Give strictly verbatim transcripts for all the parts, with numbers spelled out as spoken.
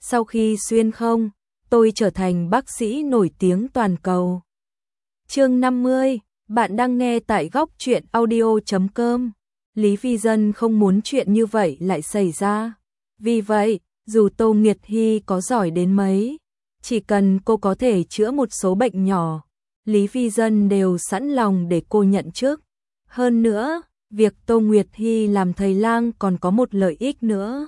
sau khi xuyên không, tôi trở thành bác sĩ nổi tiếng toàn cầu. Chương năm mươi, bạn đang nghe tại góc truyện audio chấm com. Lý Vi Dân không muốn chuyện như vậy lại xảy ra. Vì vậy, dù Tô Nguyệt Hy có giỏi đến mấy, chỉ cần cô có thể chữa một số bệnh nhỏ, Lý Vi Dân đều sẵn lòng để cô nhận chức. Hơn nữa, việc Tô Nguyệt Hy làm thầy lang còn có một lợi ích nữa.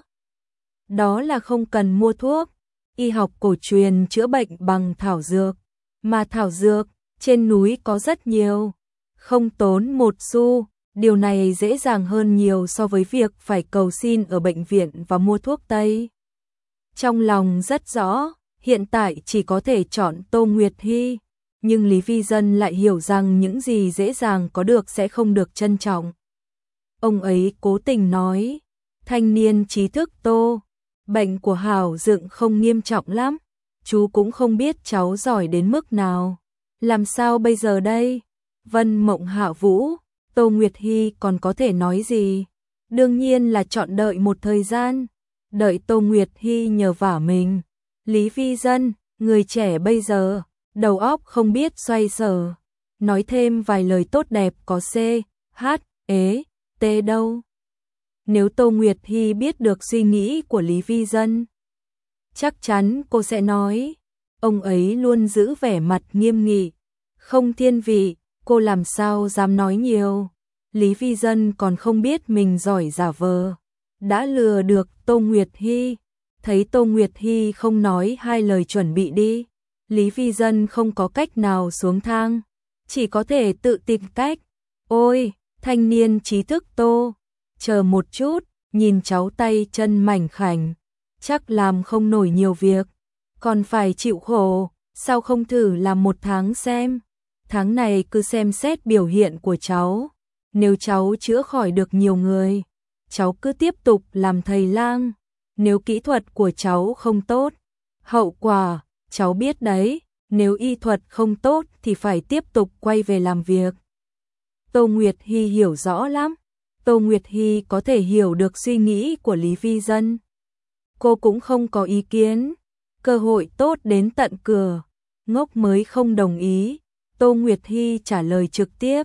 Đó là không cần mua thuốc, y học cổ truyền chữa bệnh bằng thảo dược, mà thảo dược trên núi có rất nhiều, không tốn một xu, điều này dễ dàng hơn nhiều so với việc phải cầu xin ở bệnh viện và mua thuốc Tây. Trong lòng rất rõ, hiện tại chỉ có thể chọn Tô Nguyệt Hy, nhưng Lý Vi Dân lại hiểu rằng những gì dễ dàng có được sẽ không được trân trọng. Ông ấy cố tình nói, thanh niên trí thức Tô, bệnh của Hảo Dựng không nghiêm trọng lắm, chú cũng không biết cháu giỏi đến mức nào. Làm sao bây giờ đây? Vân Mộng Hạ Vũ, Tô Nguyệt Hy còn có thể nói gì? Đương nhiên là chọn đợi một thời gian, đợi Tô Nguyệt Hy nhờ vả mình. Lý Vi Dân, người trẻ bây giờ, đầu óc không biết xoay sở, nói thêm vài lời tốt đẹp có C, H, ế, T đâu. Nếu Tô Nguyệt Hy biết được suy nghĩ của Lý Vi Dân, chắc chắn cô sẽ nói, ông ấy luôn giữ vẻ mặt nghiêm nghị, không thiên vị, cô làm sao dám nói nhiều. Lý Vi Dân còn không biết mình giỏi giả vờ, đã lừa được Tô Nguyệt Hy. Thấy Tô Nguyệt Hy không nói hai lời chuẩn bị đi, Lý Vi Dân không có cách nào xuống thang, chỉ có thể tự tìm cách. Ôi, thanh niên trí thức Tô, chờ một chút, nhìn cháu tay chân mảnh khảnh, chắc làm không nổi nhiều việc, còn phải chịu khổ, sao không thử làm một tháng xem. Tháng này cứ xem xét biểu hiện của cháu, nếu cháu chữa khỏi được nhiều người, cháu cứ tiếp tục làm thầy lang. Nếu kỹ thuật của cháu không tốt, hậu quả, cháu biết đấy, nếu y thuật không tốt thì phải tiếp tục quay về làm việc. Tô Nguyệt Hy hiểu rõ lắm, Tô Nguyệt Hy có thể hiểu được suy nghĩ của Lý Vi Dân. Cô cũng không có ý kiến, cơ hội tốt đến tận cửa, ngốc mới không đồng ý. Tô Nguyệt Hy trả lời trực tiếp.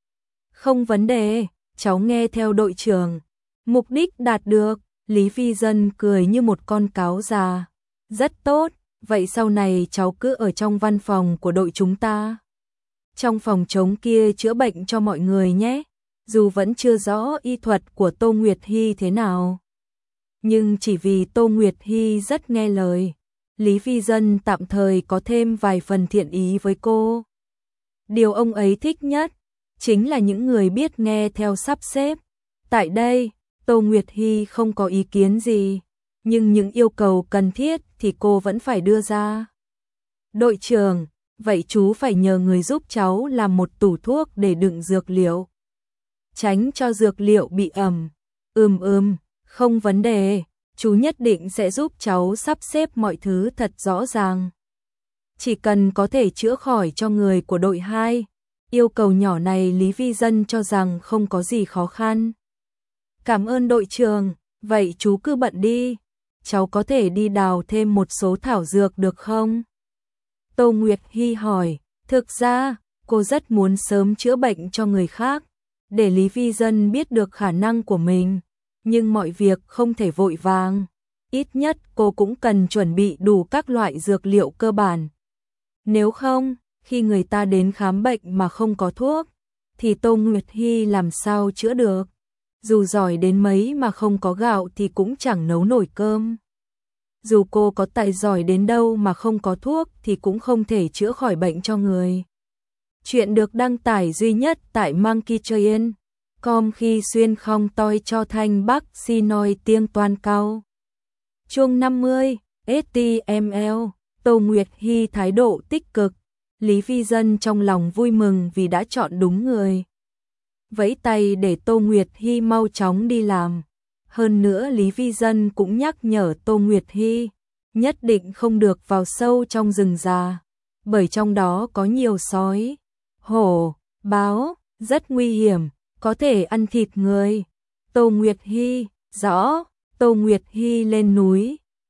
Không vấn đề, cháu nghe theo đội trưởng, mục đích đạt được. Lý Vi Dân cười như một con cáo già. Rất tốt, vậy sau này cháu cứ ở trong văn phòng của đội chúng ta. Trong phòng trống kia chữa bệnh cho mọi người nhé. Dù vẫn chưa rõ y thuật của Tô Nguyệt Hy thế nào, nhưng chỉ vì Tô Nguyệt Hy rất nghe lời, Lý Vi Dân tạm thời có thêm vài phần thiện ý với cô. Điều ông ấy thích nhất chính là những người biết nghe theo sắp xếp. Tại đây, Tô Nguyệt Hy không có ý kiến gì, nhưng những yêu cầu cần thiết thì cô vẫn phải đưa ra. Đội trưởng, vậy chú phải nhờ người giúp cháu làm một tủ thuốc để đựng dược liệu, tránh cho dược liệu bị ẩm. Ừm ừm, không vấn đề, chú nhất định sẽ giúp cháu sắp xếp mọi thứ thật rõ ràng. Chỉ cần có thể chữa khỏi cho người của đội hai, yêu cầu nhỏ này Lý Vi Dân cho rằng không có gì khó khăn. Cảm ơn đội trưởng, vậy chú cứ bận đi, cháu có thể đi đào thêm một số thảo dược được không? Tô Nguyệt Hy hỏi, thực ra, cô rất muốn sớm chữa bệnh cho người khác, để Lý Vi Dân biết được khả năng của mình, nhưng mọi việc không thể vội vàng, ít nhất cô cũng cần chuẩn bị đủ các loại dược liệu cơ bản. Nếu không, khi người ta đến khám bệnh mà không có thuốc, thì Tô Nguyệt Hy làm sao chữa được? Dù giỏi đến mấy mà không có gạo thì cũng chẳng nấu nổi cơm. Dù cô có tài giỏi đến đâu mà không có thuốc thì cũng không thể chữa khỏi bệnh cho người. Chuyện được đăng tải duy nhất tại Monkey Train chấm com khi xuyên không toi cho thanh bắc si nói tiếng toàn cao. Chương năm mươi, ét tê em lờ, Tô Nguyệt Hy thái độ tích cực. Lý Vi Dân trong lòng vui mừng vì đã chọn đúng người. Vẫy tay để Tô Nguyệt Hy mau chóng đi làm. Hơn nữa Lý Vi Dân cũng nhắc nhở Tô Nguyệt Hy, nhất định không được vào sâu trong rừng già, bởi trong đó có nhiều sói, hổ, báo, rất nguy hiểm, có thể ăn thịt người. Tô Nguyệt Hy, rõ, Tô Nguyệt Hy lên núi,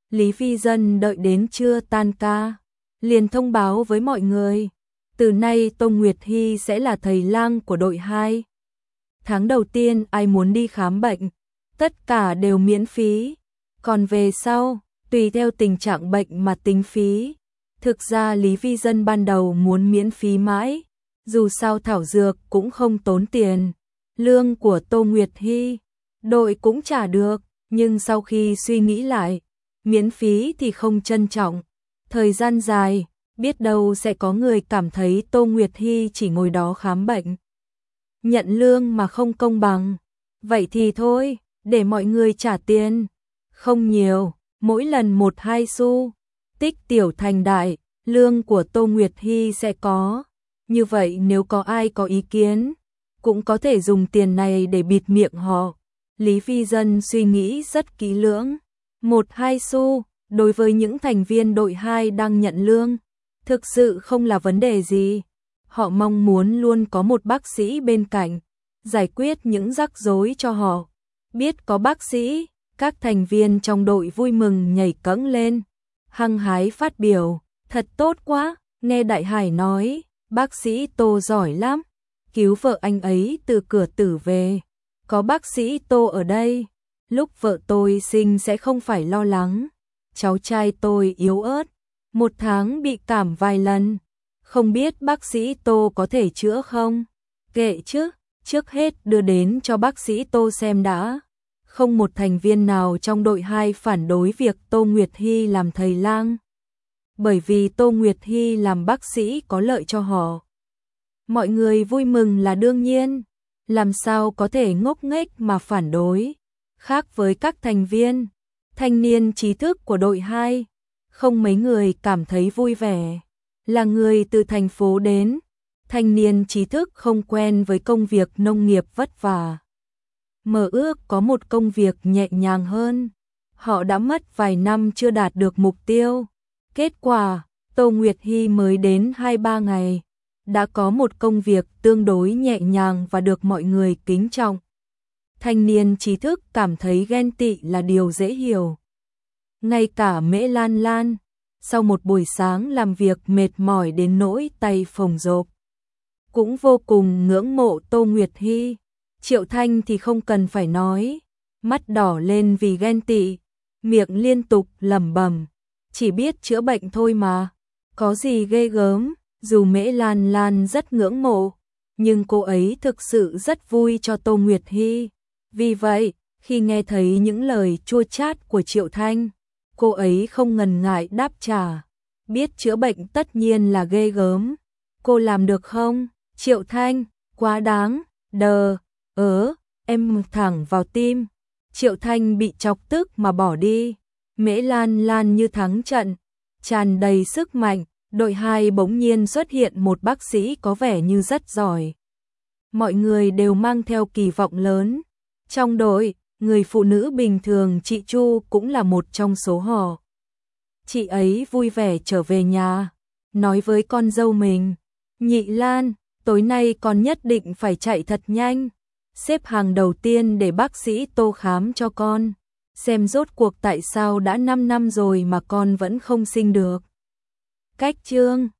Lý Phi Dân đợi đến trưa tan ca, liền thông báo với mọi người, từ nay Tô Nguyệt Hy sẽ là thầy lang của đội hai. Tháng đầu tiên ai muốn đi khám bệnh, tất cả đều miễn phí, còn về sau, tùy theo tình trạng bệnh mà tính phí. Thực ra Lý Phi Dân ban đầu muốn miễn phí mãi, dù sao thảo dược cũng không tốn tiền, lương của Tô Nguyệt Hy, đội cũng trả được, nhưng sau khi suy nghĩ lại, miễn phí thì không trân trọng, thời gian dài, biết đâu sẽ có người cảm thấy Tô Nguyệt Hy chỉ ngồi đó khám bệnh, nhận lương mà không công bằng. Vậy thì thôi, để mọi người trả tiền, không nhiều, mỗi lần một hai xu, tích tiểu thành đại, lương của Tô Nguyệt Hy sẽ có. Như vậy nếu có ai có ý kiến, cũng có thể dùng tiền này để bịt miệng họ. Lý Phi Dân suy nghĩ rất kỹ lưỡng, một hai xu, đối với những thành viên đội hai đang nhận lương, thực sự không là vấn đề gì. Họ mong muốn luôn có một bác sĩ bên cạnh, giải quyết những rắc rối cho họ. Biết có bác sĩ, các thành viên trong đội vui mừng nhảy cẫng lên, hăng hái phát biểu, thật tốt quá, nghe Đại Hải nói, bác sĩ Tô giỏi lắm, cứu vợ anh ấy từ cửa tử về, có bác sĩ Tô ở đây, lúc vợ tôi sinh sẽ không phải lo lắng, cháu trai tôi yếu ớt, một tháng bị cảm vài lần, không biết bác sĩ Tô có thể chữa không? Kệ chứ, trước hết đưa đến cho bác sĩ Tô xem đã. Không một thành viên nào trong đội hai phản đối việc Tô Nguyệt Hy làm thầy lang, bởi vì Tô Nguyệt Hy làm bác sĩ có lợi cho họ. Mọi người vui mừng là đương nhiên, làm sao có thể ngốc nghếch mà phản đối. Khác với các thành viên, thanh niên trí thức của đội hai, không mấy người cảm thấy vui vẻ. Là người từ thành phố đến, thanh niên trí thức không quen với công việc nông nghiệp vất vả. Mơ ước có một công việc nhẹ nhàng hơn. Họ đã mất vài năm chưa đạt được mục tiêu. Kết quả, Tô Nguyệt Hy mới đến hai ba ngày, đã có một công việc tương đối nhẹ nhàng và được mọi người kính trọng. Thanh niên trí thức cảm thấy ghen tị là điều dễ hiểu. Ngay cả Mễ Lan Lan, sau một buổi sáng làm việc mệt mỏi đến nỗi tay phồng rộp, cũng vô cùng ngưỡng mộ Tô Nguyệt Hy. Triệu Thanh thì không cần phải nói, mắt đỏ lên vì ghen tị, miệng liên tục lẩm bẩm, chỉ biết chữa bệnh thôi mà, có gì ghê gớm. Dù Mễ Lan Lan rất ngưỡng mộ, nhưng cô ấy thực sự rất vui cho Tô Nguyệt Hy. Vì vậy, khi nghe thấy những lời chua chát của Triệu Thanh, cô ấy không ngần ngại đáp trả, biết chữa bệnh tất nhiên là ghê gớm. Cô làm được không? Triệu Thanh, quá đáng, đờ, ớ, em thẳng vào tim. Triệu Thanh bị chọc tức mà bỏ đi. Mễ Lan Lan như thắng trận, tràn đầy sức mạnh. Đội hai bỗng nhiên xuất hiện một bác sĩ có vẻ như rất giỏi. Mọi người đều mang theo kỳ vọng lớn. Trong đội, người phụ nữ bình thường chị Chu cũng là một trong số họ. Chị ấy vui vẻ trở về nhà, nói với con dâu mình, Nhị Lan, tối nay con nhất định phải chạy thật nhanh, xếp hàng đầu tiên để bác sĩ Tô khám cho con, xem rốt cuộc tại sao đã năm năm rồi mà con vẫn không sinh được. Cách chương